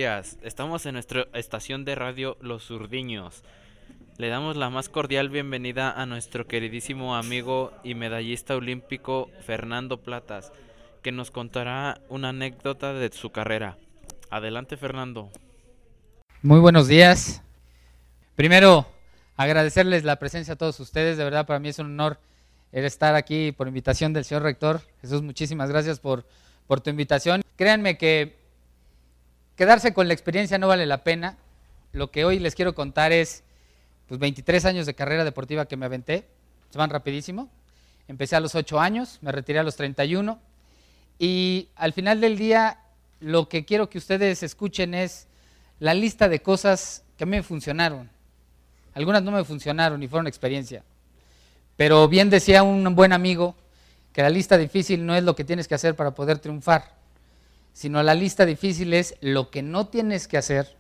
días. Estamos en nuestra estación de radio Los Surdiños. Le damos la más cordial bienvenida a nuestro queridísimo amigo y medallista olímpico Fernando Platas, que nos contará una anécdota de su carrera. Adelante, Fernando. Muy buenos días. Primero, agradecerles la presencia a todos ustedes. De verdad, para mí es un honor el estar aquí por invitación del señor rector. Jesús, muchísimas gracias por tu invitación. Créanme que quedarse con la experiencia no vale la pena. Lo que hoy les quiero contar es 23 años de carrera deportiva que me aventé. Se van rapidísimo. Empecé a los 8 años, me retiré a los 31. Y al final del día, lo que quiero que ustedes escuchen es la lista de cosas que a mí me funcionaron. Algunas no me funcionaron y fueron experiencia. Pero bien decía un buen amigo que la lista difícil no es lo que tienes que hacer para poder triunfar, sino la lista difícil es lo que no tienes que hacer,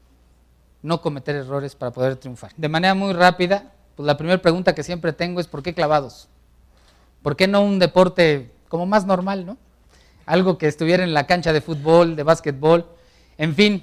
no cometer errores para poder triunfar. De manera muy rápida, pues la primera pregunta que siempre tengo es ¿por qué clavados? ¿Por qué no un deporte como más normal, no? Algo que estuviera en la cancha de fútbol, de básquetbol, en fin.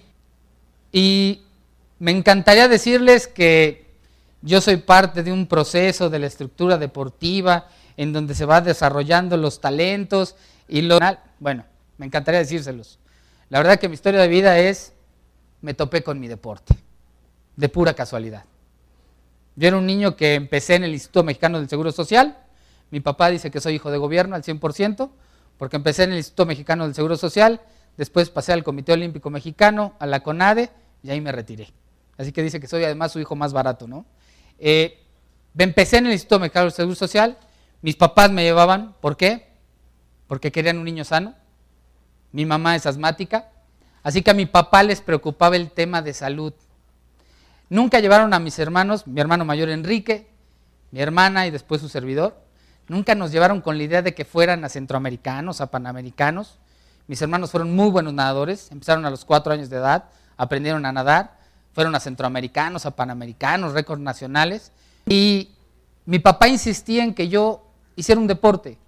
Y me encantaría decirles que yo soy parte de un proceso de la estructura deportiva en donde se va desarrollando los talentos y bueno, me encantaría decírselos. La verdad que mi historia de vida me topé con mi deporte, de pura casualidad. Yo era un niño que empecé en el Instituto Mexicano del Seguro Social. Mi papá dice que soy hijo de gobierno al 100%, porque empecé en el Instituto Mexicano del Seguro Social, después pasé al Comité Olímpico Mexicano, a la CONADE, y ahí me retiré. Así que dice que soy además su hijo más barato, ¿no? Empecé en el Instituto Mexicano del Seguro Social, mis papás me llevaban, ¿por qué? Porque querían un niño sano. Mi mamá es asmática, así que a mi papá les preocupaba el tema de salud. Nunca llevaron a mis hermanos, mi hermano mayor Enrique, mi hermana y después su servidor. Nunca nos llevaron con la idea de que fueran a centroamericanos, a panamericanos. Mis hermanos fueron muy buenos nadadores, empezaron a los 4 años de edad, aprendieron a nadar, fueron a centroamericanos, a panamericanos, récords nacionales. Y mi papá insistía en que yo hiciera un deporte.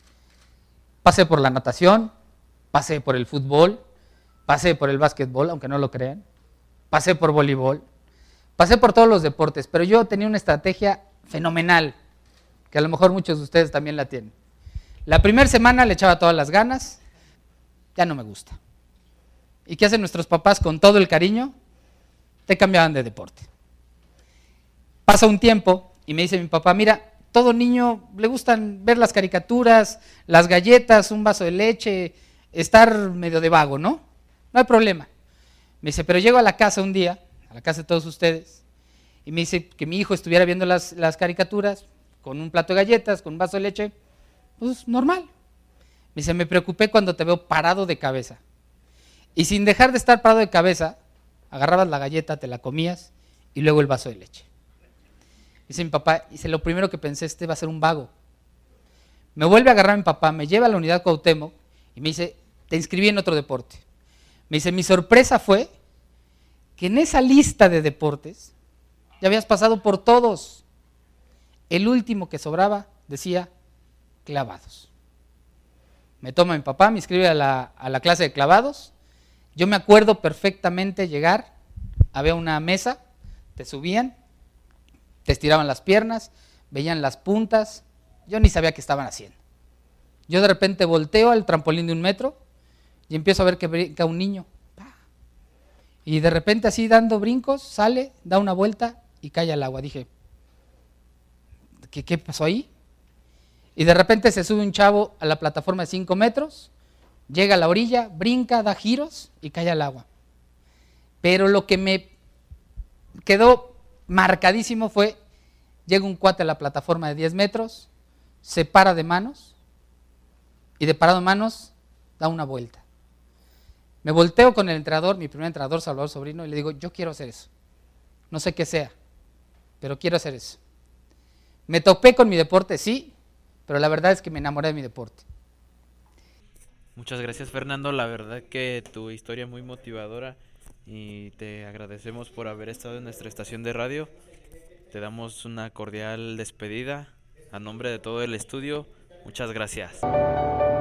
Pasé por la natación, pasé por el fútbol, pasé por el básquetbol, aunque no lo crean, pasé por voleibol, pasé por todos los deportes, pero yo tenía una estrategia fenomenal, que a lo mejor muchos de ustedes también la tienen. La primera semana le echaba todas las ganas, ya no me gusta. ¿Y qué hacen nuestros papás con todo el cariño? Te cambiaban de deporte. Pasa un tiempo y me dice mi papá, mira, todo niño le gustan ver las caricaturas, las galletas, un vaso de leche, estar medio de vago, ¿no? No hay problema. Me dice, pero llego a la casa un día, a la casa de todos ustedes, y me dice que mi hijo estuviera viendo las caricaturas, con un plato de galletas, con un vaso de leche, pues normal. Me dice, me preocupé cuando te veo parado de cabeza. Y sin dejar de estar parado de cabeza, agarrabas la galleta, te la comías, y luego el vaso de leche. Dice mi papá, lo primero que pensé, va a ser un vago. Me vuelve a agarrar mi papá, me lleva a la unidad Cuauhtémoc, y me dice, te inscribí en otro deporte. Me dice, mi sorpresa fue que en esa lista de deportes ya habías pasado por todos. El último que sobraba decía clavados. Me toma mi papá, me inscribe a la clase de clavados. Yo me acuerdo perfectamente llegar, había una mesa, te subían, te estiraban las piernas, veían las puntas, yo ni sabía qué estaban haciendo. Yo de repente volteo al trampolín de 1 metro y empiezo a ver que brinca un niño. Y de repente así dando brincos, sale, da una vuelta y cae al agua. Dije, ¿qué pasó ahí? Y de repente se sube un chavo a la plataforma de 5 metros, llega a la orilla, brinca, da giros y cae al agua. Pero lo que me quedó marcadísimo fue, llega un cuate a la plataforma de 10 metros, se para de manos y de parado de manos da una vuelta. Me volteo con el entrenador, mi primer entrenador, Salvador Sobrino, y le digo, yo quiero hacer eso. No sé qué sea, pero quiero hacer eso. Me topé con mi deporte, sí, pero la verdad es que me enamoré de mi deporte. Muchas gracias, Fernando. La verdad que tu historia es muy motivadora y te agradecemos por haber estado en nuestra estación de radio. Te damos una cordial despedida a nombre de todo el estudio. Muchas gracias.